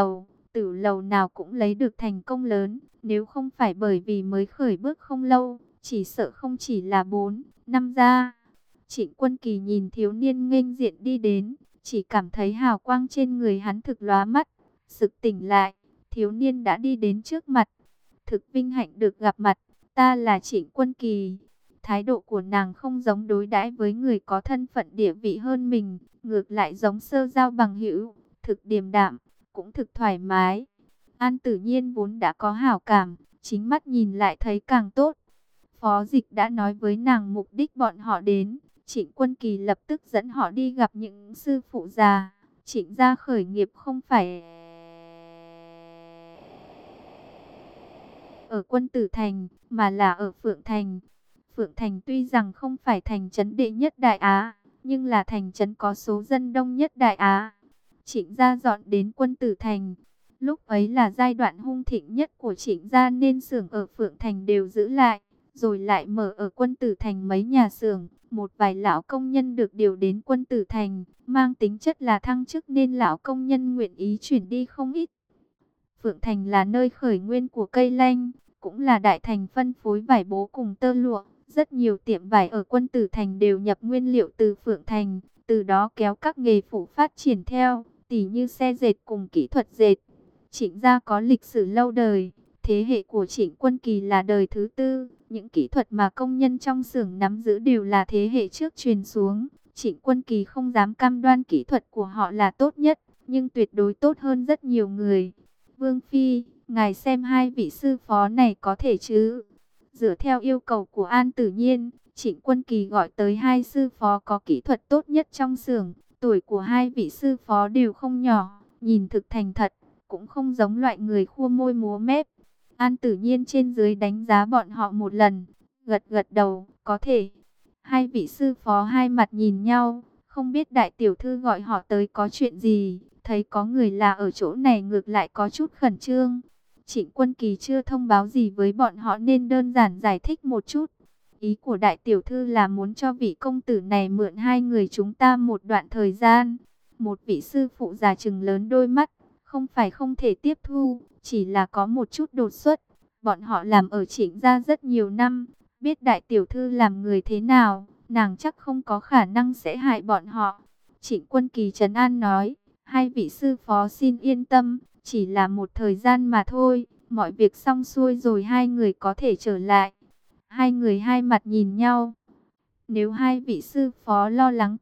tử lầu nào cũng lấy được thành công lớn. Nếu không phải bởi vì mới khởi bước không lâu, chỉ sợ không chỉ là 4 năm ra. Trịnh Quân Kỳ nhìn thiếu niên nghênh diện đi đến, chỉ cảm thấy hào quang trên người hắn thực lóa mắt. Sực tỉnh lại, thiếu niên đã đi đến trước mặt. Thực vinh hạnh được gặp mặt, ta là Trịnh Quân Kỳ. Thái độ của nàng không giống đối đãi với người có thân phận địa vị hơn mình, ngược lại giống sơ giao bằng hữu, thực điềm đạm, cũng thực thoải mái. An Tử Nhiên vốn đã có hảo cảm, chính mắt nhìn lại thấy càng tốt. Phó Dịch đã nói với nàng mục đích bọn họ đến, Trịnh Quân Kỳ lập tức dẫn họ đi gặp những sư phụ già. Trịnh gia khởi nghiệp không phải ở Quân Tử Thành, mà là ở Phượng Thành. Phượng Thành tuy rằng không phải thành trấn đệ nhất Đại Á, nhưng là thành trấn có số dân đông nhất Đại Á. Trịnh gia dọn đến Quân Tử Thành. Lúc ấy là giai đoạn hung thịnh nhất của Trịnh gia nên xưởng ở Phượng Thành đều giữ lại, rồi lại mở ở Quân Tử Thành mấy nhà xưởng. Một vài lão công nhân được điều đến Quân Tử Thành, mang tính chất là thăng chức nên lão công nhân nguyện ý chuyển đi không ít. Phượng Thành là nơi khởi nguyên của cây lanh, cũng là đại thành phân phối vải bố cùng tơ lụa. Rất nhiều tiệm vải ở Quân Tử Thành đều nhập nguyên liệu từ Phượng Thành, từ đó kéo các nghề phụ phát triển theo, tỉ như xe dệt cùng kỹ thuật dệt. Trịnh gia có lịch sử lâu đời, thế hệ của Trịnh Quân Kỳ là đời thứ tư, những kỹ thuật mà công nhân trong xưởng nắm giữ đều là thế hệ trước truyền xuống. Trịnh Quân Kỳ không dám cam đoan kỹ thuật của họ là tốt nhất, nhưng tuyệt đối tốt hơn rất nhiều người. Vương Phi, ngài xem hai vị sư phó này có thể chứ? Dựa theo yêu cầu của An Tử Nhiên, Trịnh Quân Kỳ gọi tới hai sư phó có kỹ thuật tốt nhất trong xưởng. Tuổi của hai vị sư phó đều không nhỏ, nhìn thực thành thật, cũng không giống loại người khua môi múa mép. An Tử Nhiên trên dưới đánh giá bọn họ một lần, gật gật đầu, có thể. Hai vị sư phó hai mặt nhìn nhau, không biết đại tiểu thư gọi họ tới có chuyện gì, thấy có người lạ ở chỗ này ngược lại có chút khẩn trương. Trịnh Quân Kỳ chưa thông báo gì với bọn họ nên đơn giản giải thích một chút. Ý của đại tiểu thư là muốn cho vị công tử này mượn hai người chúng ta một đoạn thời gian. Một vị sư phụ già chừng lớn đôi mắt, không phải không thể tiếp thu, chỉ là có một chút đột xuất. Bọn họ làm ở Trịnh gia rất nhiều năm, biết đại tiểu thư làm người thế nào, nàng chắc không có khả năng sẽ hại bọn họ. Trịnh Quân Kỳ trấn an nói, hai vị sư phó xin yên tâm, chỉ là một thời gian mà thôi, mọi việc xong xuôi rồi hai người có thể trở lại. Hai người hai mặt nhìn nhau. Nếu hai vị sư phó lo lắng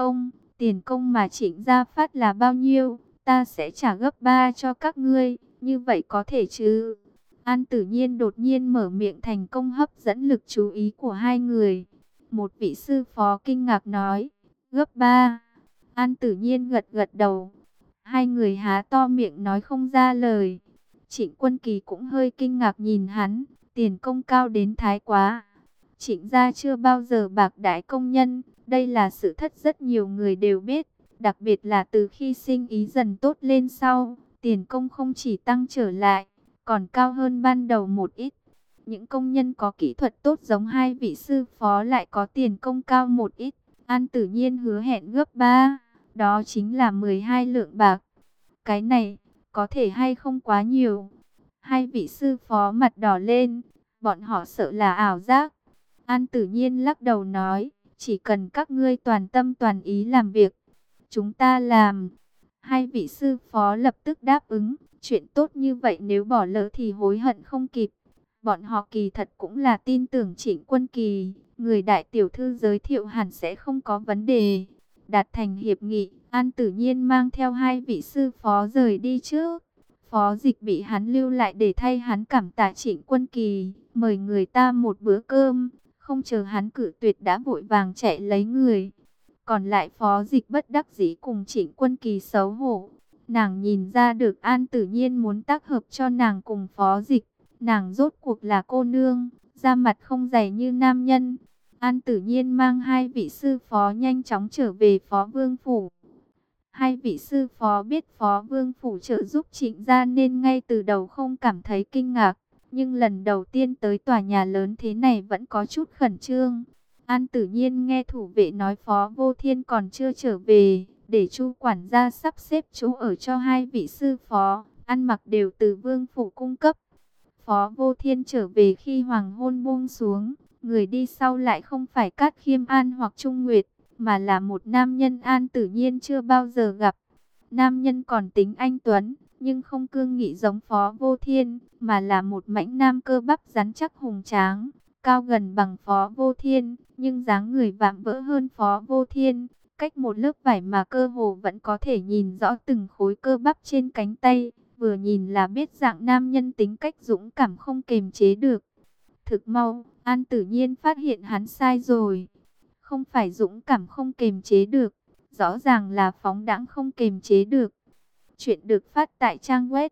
tiền công mà Trịnh gia phát là bao nhiêu, ta sẽ trả gấp 3 cho các ngươi, như vậy có thể chứ? An Tử Nhiên đột nhiên mở miệng thành công hấp dẫn lực chú ý của hai người. Một vị sư phó kinh ngạc nói, gấp 3. An Tử Nhiên gật gật đầu. Hai người há to miệng nói không ra lời. Trịnh Quân Kỳ cũng hơi kinh ngạc nhìn hắn, tiền công cao đến thái quá. Trịnh gia chưa bao giờ bạc đãi công nhân, đây là sự thật rất nhiều người đều biết. Đặc biệt là từ khi sinh ý dần tốt lên sau, tiền công không chỉ tăng trở lại, còn cao hơn ban đầu một ít. Những công nhân có kỹ thuật tốt giống hai vị sư phó lại có tiền công cao một ít. An Tử Nhiên hứa hẹn gấp 3, đó chính là 12 lượng bạc. Cái này, có thể hay không quá nhiều? Hai vị sư phó mặt đỏ lên, bọn họ sợ là ảo giác. An Tử Nhiên lắc đầu nói, chỉ cần các ngươi toàn tâm toàn ý làm việc, chúng ta làm. Hai vị sư phó lập tức đáp ứng, chuyện tốt như vậy nếu bỏ lỡ thì hối hận không kịp. Bọn họ kỳ thật cũng là tin tưởng Trịnh Quân Kỳ, người đại tiểu thư giới thiệu hẳn sẽ không có vấn đề. Đạt thành hiệp nghị, An Tử Nhiên mang theo hai vị sư phó rời đi trước. Phó Dịch bị hắn lưu lại để thay hắn cảm tạ Trịnh Quân Kỳ, mời người ta một bữa cơm, không chờ hắn cự tuyệt đã vội vàng chạy lấy người. Còn lại Phó Dịch bất đắc dĩ cùng Trịnh Quân Kỳ xấu hổ. Nàng nhìn ra được An Tử Nhiên muốn tác hợp cho nàng cùng Phó Dịch. Nàng rốt cuộc là cô nương, da mặt không dày như nam nhân. An Tử Nhiên mang hai vị sư phó nhanh chóng trở về Phó Vương Phủ. Hai vị sư phó biết Phó Vương Phủ trợ giúp Trịnh gia nên ngay từ đầu không cảm thấy kinh ngạc. Nhưng lần đầu tiên tới tòa nhà lớn thế này vẫn có chút khẩn trương. An Tử Nhiên nghe thủ vệ nói Phó Vô Thiên còn chưa trở về, để Chu quản gia sắp xếp chỗ ở cho hai vị sư phó, ăn mặc đều từ Vương Phủ cung cấp. Phó Vô Thiên trở về khi hoàng hôn buông xuống, người đi sau lại không phải Cát Khiêm An hoặc Trung Nguyệt, mà là một nam nhân An Tử Nhiên chưa bao giờ gặp. Nam nhân còn tính anh tuấn, nhưng không cương nghị giống Phó Vô Thiên, mà là một mãnh nam cơ bắp rắn chắc hùng tráng, cao gần bằng Phó Vô Thiên, nhưng dáng người vạm vỡ hơn Phó Vô Thiên. Cách một lớp vải mà cơ hồ vẫn có thể nhìn rõ từng khối cơ bắp trên cánh tay, vừa nhìn là biết dạng nam nhân tính cách dũng cảm không kềm chế được. Thực mau, An Tử Nhiên phát hiện hắn sai rồi. Không phải dũng cảm không kềm chế được, rõ ràng là phóng đãng không kềm chế được. Chuyện được phát tại trang web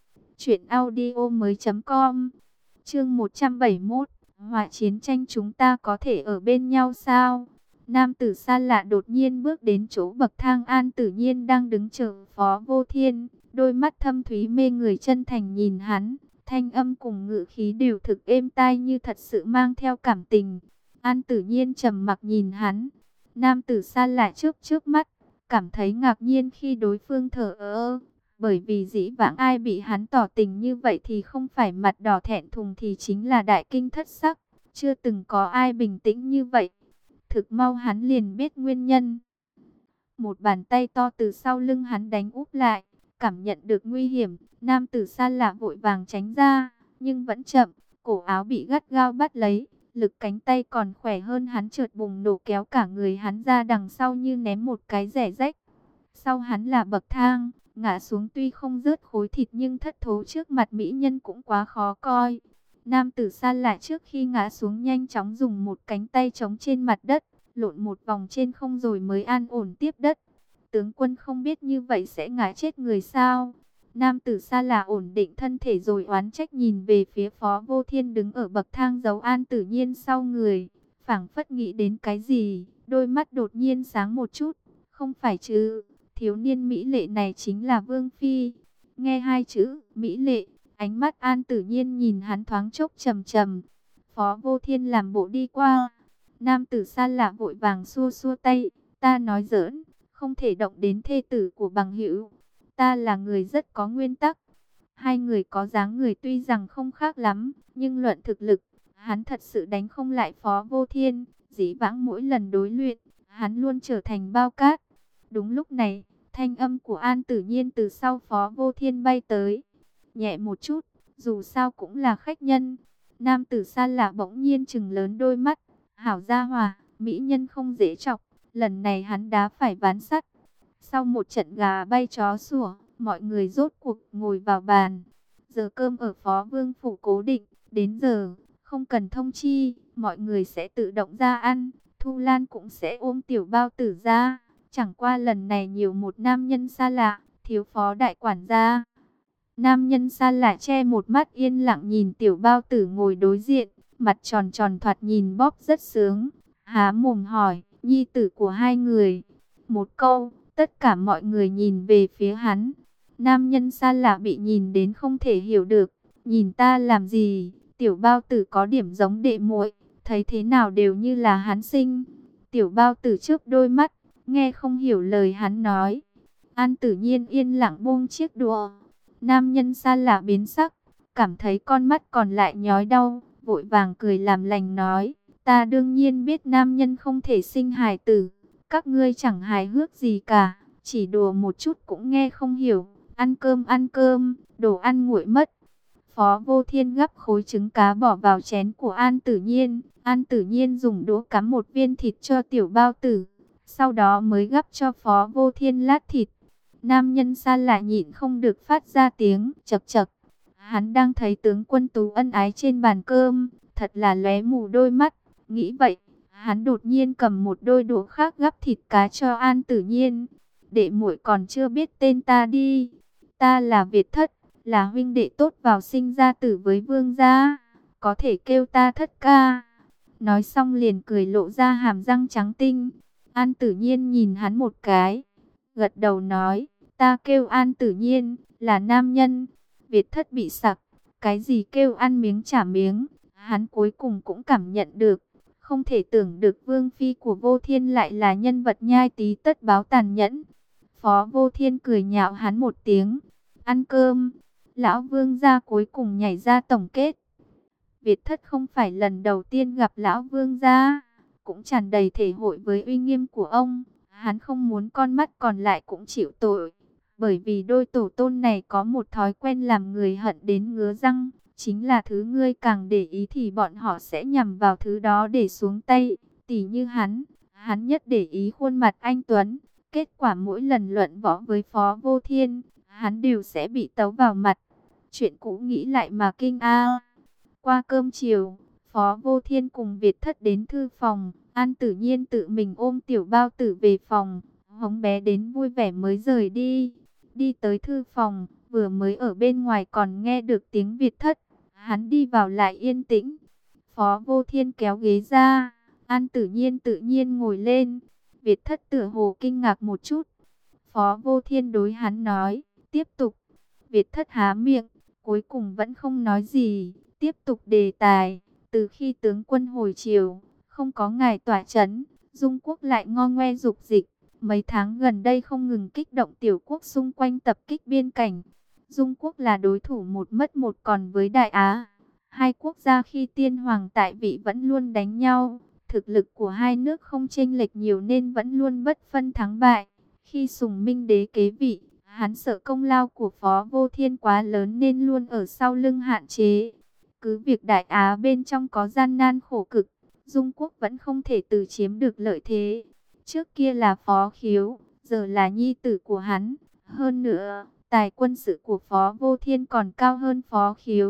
truyệnaudiomoi.com. Chương 171, Hỏa chiến tranh chúng ta có thể ở bên nhau sao? Nam tử xa lạ đột nhiên bước đến chỗ bậc thang. An Tử Nhiên đang đứng chờ Phó Vô Thiên, đôi mắt thâm thúy mê người chân thành nhìn hắn, thanh âm cùng ngữ khí đều thực êm tai như thật sự mang theo cảm tình. An Tử Nhiên trầm mặc nhìn hắn. Nam tử xa lạ trước mắt, cảm thấy ngạc nhiên khi đối phương thờ ơ, bởi vì dĩ vãng ai bị hắn tỏ tình như vậy thì không phải mặt đỏ thẹn thùng thì chính là đại kinh thất sắc, chưa từng có ai bình tĩnh như vậy. Thực mau hắn liền biết nguyên nhân. Một bàn tay to từ sau lưng hắn đánh úp lại, cảm nhận được nguy hiểm, nam tử xa lạ vội vàng tránh ra, nhưng vẫn chậm, cổ áo bị gắt gao bắt lấy, lực cánh tay còn khỏe hơn hắn chợt bùng nổ kéo cả người hắn ra đằng sau như ném một cái rẻ rách. Sau hắn là bậc thang, ngã xuống tuy không rớt khối thịt nhưng thất thố trước mặt mỹ nhân cũng quá khó coi. Nam tử xa lạ trước khi ngã xuống nhanh chóng dùng một cánh tay chống trên mặt đất, lộn một vòng trên không rồi mới an ổn tiếp đất. Tướng quân không biết như vậy sẽ ngã chết người sao? Nam tử xa lạ ổn định thân thể rồi oán trách nhìn về phía Phó Vô Thiên đứng ở bậc thang giấu An Tử Nhiên sau người. Phảng phất nghĩ đến cái gì, đôi mắt đột nhiên sáng một chút. Không phải chứ, thiếu niên mỹ lệ này chính là Vương Phi. Nghe hai chữ, mỹ lệ, ánh mắt An Tử Nhiên nhìn hắn thoáng chốc trầm trầm. Phó Vô Thiên làm bộ đi qua. Nam tử xa lạ vội vàng xua xua tay. Ta nói giỡn, không thể động đến thê tử của bằng hữu. Ta là người rất có nguyên tắc. Hai người có dáng người tuy rằng không khác lắm, nhưng luận thực lực, hắn thật sự đánh không lại Phó Vô Thiên. Dĩ vãng mỗi lần đối luyện, hắn luôn trở thành bao cát. Đúng lúc này, thanh âm của An Tử Nhiên từ sau Phó Vô Thiên bay tới. Nhẹ một chút, dù sao cũng là khách nhân. Nam tử xa lạ bỗng nhiên trừng lớn đôi mắt. Hảo gia hòa, mỹ nhân không dễ chọc. Lần này hắn đá phải ván sắt. Sau một trận gà bay chó sủa, mọi người rốt cuộc ngồi vào bàn. Giờ cơm ở Phó Vương phủ cố định, đến giờ, không cần thông chi, mọi người sẽ tự động ra ăn. Thu Lan cũng sẽ ôm tiểu bao tử ra. Chẳng qua lần này nhiều một nam nhân xa lạ, thiếu phó đại quản gia. Nam nhân xa lạ che một mắt yên lặng nhìn tiểu bao tử ngồi đối diện, mặt tròn tròn thoạt nhìn bóp rất sướng. Há mồm hỏi, nhi tử của hai người. Một câu, tất cả mọi người nhìn về phía hắn. Nam nhân xa lạ bị nhìn đến không thể hiểu được. Nhìn ta làm gì? Tiểu bao tử có điểm giống đệ muội, thấy thế nào đều như là hắn sinh. Tiểu bao tử chớp đôi mắt, nghe không hiểu lời hắn nói. An Tử Nhiên yên lặng buông chiếc đũa. Nam nhân xa lạ biến sắc, cảm thấy con mắt còn lại nhói đau, vội vàng cười làm lành nói. Ta đương nhiên biết nam nhân không thể sinh hài tử. Các ngươi chẳng hài hước gì cả, chỉ đùa một chút cũng nghe không hiểu. Ăn cơm, đồ ăn nguội mất. Phó Vô Thiên gắp khối trứng cá bỏ vào chén của An Tử Nhiên. An Tử Nhiên dùng đũa cắm một viên thịt cho tiểu bao tử, sau đó mới gắp cho Phó Vô Thiên lát thịt. Nam nhân xa lạ nhịn không được phát ra tiếng chậc chậc. Hắn đang thấy tướng quân Tú ân ái trên bàn cơm, thật là lóe mù đôi mắt. Nghĩ vậy, hắn đột nhiên cầm một đôi đũa khác gắp thịt cá cho An Tử Nhiên. Đệ muội còn chưa biết tên ta đi. Ta là Việt Thất, là huynh đệ tốt vào sinh ra tử với vương gia, có thể kêu ta Thất ca. Nói xong liền cười lộ ra hàm răng trắng tinh. An Tử Nhiên nhìn hắn một cái, gật đầu nói, ta kêu An Tử Nhiên, là nam nhân. Việt Thất bị sặc, cái gì kêu ăn miếng trả miếng, hắn cuối cùng cũng cảm nhận được. Không thể tưởng được Vương Phi của Vô Thiên lại là nhân vật nhai tí tất báo tàn nhẫn. Phó Vô Thiên cười nhạo hắn một tiếng. Ăn cơm, lão Vương gia cuối cùng nhảy ra tổng kết. Việt Thất không phải lần đầu tiên gặp lão Vương gia, cũng tràn đầy thể hội với uy nghiêm của ông. Hắn không muốn con mắt còn lại cũng chịu tội, bởi vì đôi tổ tôn này có một thói quen làm người hận đến ngứa răng. Chính là thứ ngươi càng để ý thì bọn họ sẽ nhằm vào thứ đó để xuống tay. Tỉ như hắn nhất để ý khuôn mặt anh Tuấn. Kết quả mỗi lần luận võ với Phó Vô Thiên, hắn đều sẽ bị tấu vào mặt. Chuyện cũ nghĩ lại mà kinh a. Qua cơm chiều, Phó Vô Thiên cùng Việt Thất đến thư phòng. An Tử Nhiên tự mình ôm tiểu bao tử về phòng, hống bé đến vui vẻ mới rời đi. Đi tới thư phòng, vừa mới ở bên ngoài còn nghe được tiếng Việt Thất. Hắn đi vào lại yên tĩnh. Phó Vô Thiên kéo ghế ra, An Tử Nhiên tự nhiên ngồi lên. Việt Thất tựa hồ kinh ngạc một chút. Phó Vô Thiên đối hắn nói, tiếp tục. Việt Thất há miệng, cuối cùng vẫn không nói gì, tiếp tục đề tài. Từ khi tướng quân hồi triều, không có ngài tỏa chấn, Dung quốc lại ngo ngoe dục dịch. Mấy tháng gần đây không ngừng kích động tiểu quốc xung quanh tập kích biên cảnh. Dung quốc là đối thủ một mất một còn với Đại Á. Hai quốc gia khi tiên hoàng tại vị vẫn luôn đánh nhau. Thực lực của hai nước không chênh lệch nhiều nên vẫn luôn bất phân thắng bại. Khi Sùng Minh đế kế vị, hắn sợ công lao của Phó Vô Thiên quá lớn nên luôn ở sau lưng hạn chế. Cứ việc Đại Á bên trong có gian nan khổ cực, Dung quốc vẫn không thể từ chiếm được lợi thế. Trước kia là Phó Khiếu, giờ là nhi tử của hắn. Hơn nữa, tài quân sự của Phó Vô Thiên còn cao hơn Phó Khiếu.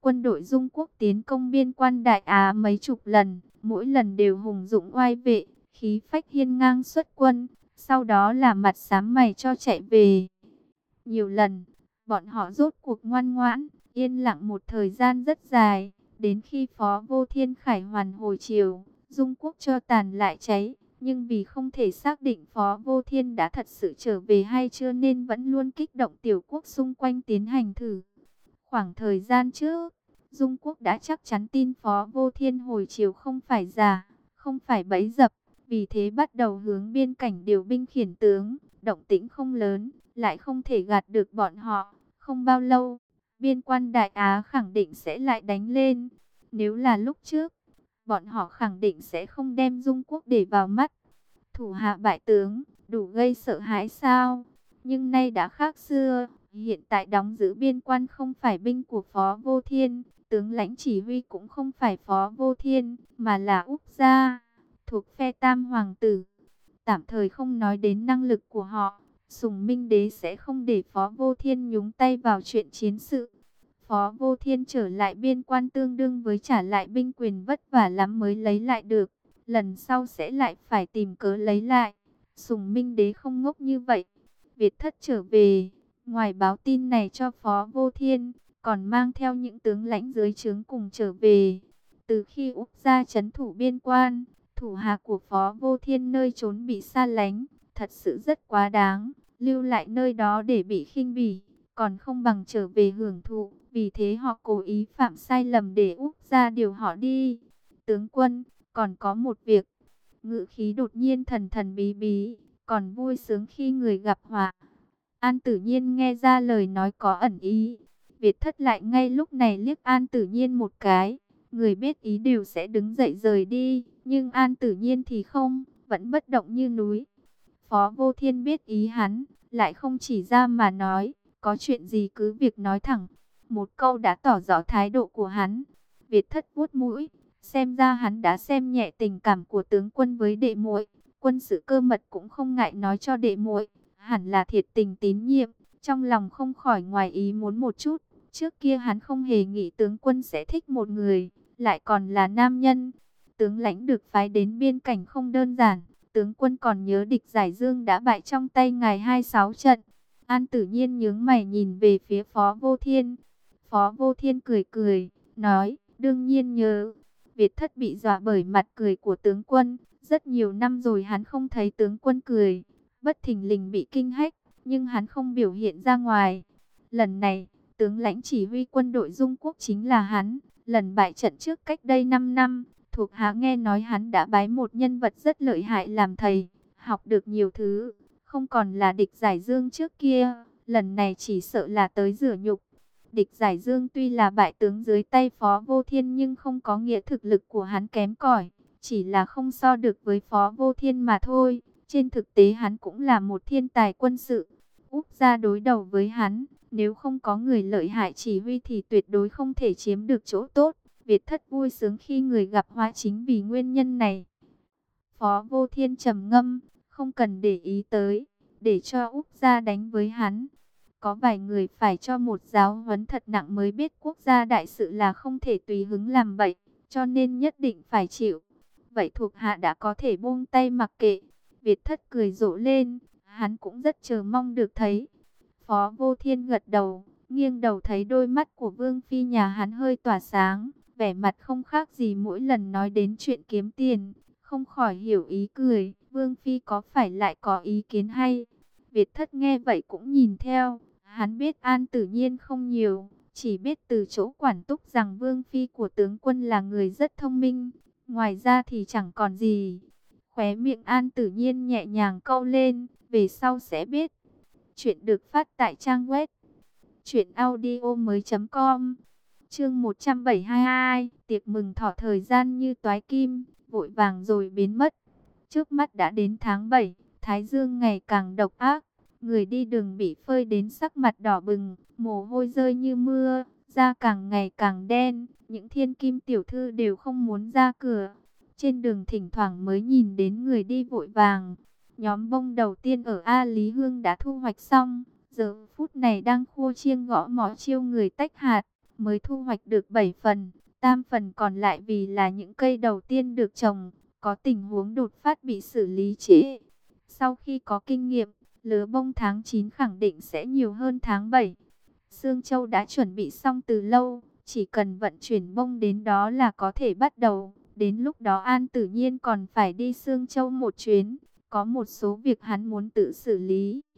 quân đội Dung Quốc tiến công biên quan Đại Á mấy chục lần, mỗi lần đều hùng dũng oai vệ, khí phách hiên ngang xuất quân, sau đó là mặt xám mày cho chạy về. Nhiều lần, bọn họ rốt cuộc ngoan ngoãn, yên lặng một thời gian rất dài, đến khi Phó Vô Thiên khải hoàn hồi chiều, Dung Quốc cho tàn lại cháy, nhưng vì không thể xác định Phó Vô Thiên đã thật sự trở về hay chưa nên vẫn luôn kích động tiểu quốc xung quanh tiến hành thử. Khoảng thời gian trước, Dung Quốc đã chắc chắn tin Phó Vô Thiên hồi chiều không phải giả, không phải bẫy dập, vì thế bắt đầu hướng biên cảnh điều binh khiển tướng, động tĩnh không lớn, lại không thể gạt được bọn họ. Không bao lâu, biên quan Đại Á khẳng định sẽ lại đánh lên. Nếu là lúc trước, bọn họ khẳng định sẽ không đem Dung Quốc để vào mắt. Thủ hạ bại tướng, đủ gây sợ hãi sao? Nhưng nay đã khác xưa, hiện tại đóng giữ biên quan không phải binh của Phó Vô Thiên, tướng lãnh chỉ huy cũng không phải Phó Vô Thiên, mà là Úc Gia, thuộc phe Tam Hoàng tử. Tạm thời không nói đến năng lực của họ, Sùng Minh Đế sẽ không để Phó Vô Thiên nhúng tay vào chuyện chiến sự. Phó Vô Thiên trở lại biên quan tương đương với trả lại binh quyền vất vả lắm mới lấy lại được. Lần sau sẽ lại phải tìm cớ lấy lại. Sùng Minh Đế không ngốc như vậy. Việt Thất trở về, ngoài báo tin này cho Phó Vô Thiên, còn mang theo những tướng lãnh dưới trướng cùng trở về. Từ khi Úc gia trấn thủ biên quan, thủ hạ của Phó Vô Thiên nơi trốn bị sa lánh, thật sự rất quá đáng. Lưu lại nơi đó để bị khinh bỉ, còn không bằng trở về hưởng thụ. Vì thế họ cố ý phạm sai lầm để Úc gia điều họ đi. Tướng quân, còn có một việc. Ngự khí đột nhiên thần thần bí bí, còn vui sướng khi người gặp họa. An Tử Nhiên nghe ra lời nói có ẩn ý. Việt Thất lại ngay lúc này liếc An Tử Nhiên một cái. Người biết ý đều sẽ đứng dậy rời đi, nhưng An Tử Nhiên thì không, vẫn bất động như núi. Phó Vô Thiên biết ý hắn, lại không chỉ ra mà nói, có chuyện gì cứ việc nói thẳng. Một câu đã tỏ rõ thái độ của hắn. Việt Thất vuốt mũi, xem ra hắn đã xem nhẹ tình cảm của tướng quân với đệ muội, quân sự cơ mật cũng không ngại nói cho đệ muội, hẳn là thiệt tình tín nhiệm, trong lòng không khỏi ngoài ý muốn một chút. Trước kia hắn không hề nghĩ tướng quân sẽ thích một người, lại còn là nam nhân. Tướng lãnh được phái đến biên cảnh không đơn giản, tướng quân còn nhớ địch Giải Dương đã bại trong tay ngài 26 trận. An Tử Nhiên nhướng mày nhìn về phía Phó Vô Thiên. Phó Vô Thiên cười cười, nói, đương nhiên nhớ. Việt Thất bị dọa bởi mặt cười của tướng quân, rất nhiều năm rồi hắn không thấy tướng quân cười, bất thình lình bị kinh hách, nhưng hắn không biểu hiện ra ngoài. Lần này, tướng lãnh chỉ huy quân đội Dung Quốc chính là hắn, lần bại trận trước cách đây 5 năm, thuộc hạ nghe nói hắn đã bái một nhân vật rất lợi hại làm thầy, học được nhiều thứ, không còn là địch Giải Dương trước kia, lần này chỉ sợ là tới rửa nhục. Địch Giải Dương tuy là bại tướng dưới tay Phó Vô Thiên nhưng không có nghĩa thực lực của hắn kém cỏi, chỉ là không so được với Phó Vô Thiên mà thôi. Trên thực tế hắn cũng là một thiên tài quân sự. Úc gia đối đầu với hắn, nếu không có người lợi hại chỉ huy thì tuyệt đối không thể chiếm được chỗ tốt. Việt Thất vui sướng khi người gặp họa chính vì nguyên nhân này. Phó Vô Thiên trầm ngâm, không cần để ý tới, để cho Úc gia đánh với hắn. Có vài người phải cho một giáo huấn thật nặng mới biết quốc gia đại sự là không thể tùy hứng làm bậy, cho nên nhất định phải chịu. Vậy thuộc hạ đã có thể buông tay mặc kệ. Việt Thất cười rộ lên, hắn cũng rất chờ mong được thấy. Phó Vô Thiên gật đầu, nghiêng đầu thấy đôi mắt của Vương Phi nhà hắn hơi tỏa sáng, vẻ mặt không khác gì mỗi lần nói đến chuyện kiếm tiền, không khỏi hiểu ý cười. Vương Phi có phải lại có ý kiến hay? Việt Thất nghe vậy cũng nhìn theo. Hắn biết An Tử Nhiên không nhiều, chỉ biết từ chỗ quản túc rằng Vương Phi của tướng quân là người rất thông minh, ngoài ra thì chẳng còn gì. Khóe miệng An Tử Nhiên nhẹ nhàng cau lên, về sau sẽ biết. Chuyện được phát tại trang web truyệnaudiomoi.com. Chương 172, tiệc mừng thọ thời gian như toái kim, vội vàng rồi biến mất. Trước mắt đã đến tháng 7, thái dương ngày càng độc ác. Người đi đường bị phơi đến sắc mặt đỏ bừng, mồ hôi rơi như mưa, da càng ngày càng đen. Những thiên kim tiểu thư đều không muốn ra cửa. Trên đường thỉnh thoảng mới nhìn đến người đi vội vàng. Nhóm bông đầu tiên ở A Lý Hương đã thu hoạch xong, giờ phút này đang khua chiêng gõ mõ chiêu người tách hạt. mới thu hoạch được 7 phần, tam phần còn lại vì là những cây đầu tiên được trồng, có tình huống đột phát bị xử lý trễ. Sau khi có kinh nghiệm, lứa bông tháng 9 khẳng định sẽ nhiều hơn tháng 7. Sương Châu đã chuẩn bị xong từ lâu, chỉ cần vận chuyển bông đến đó là có thể bắt đầu. Đến lúc đó An Tử Nhiên còn phải đi Sương Châu một chuyến, có một số việc hắn muốn tự xử lý.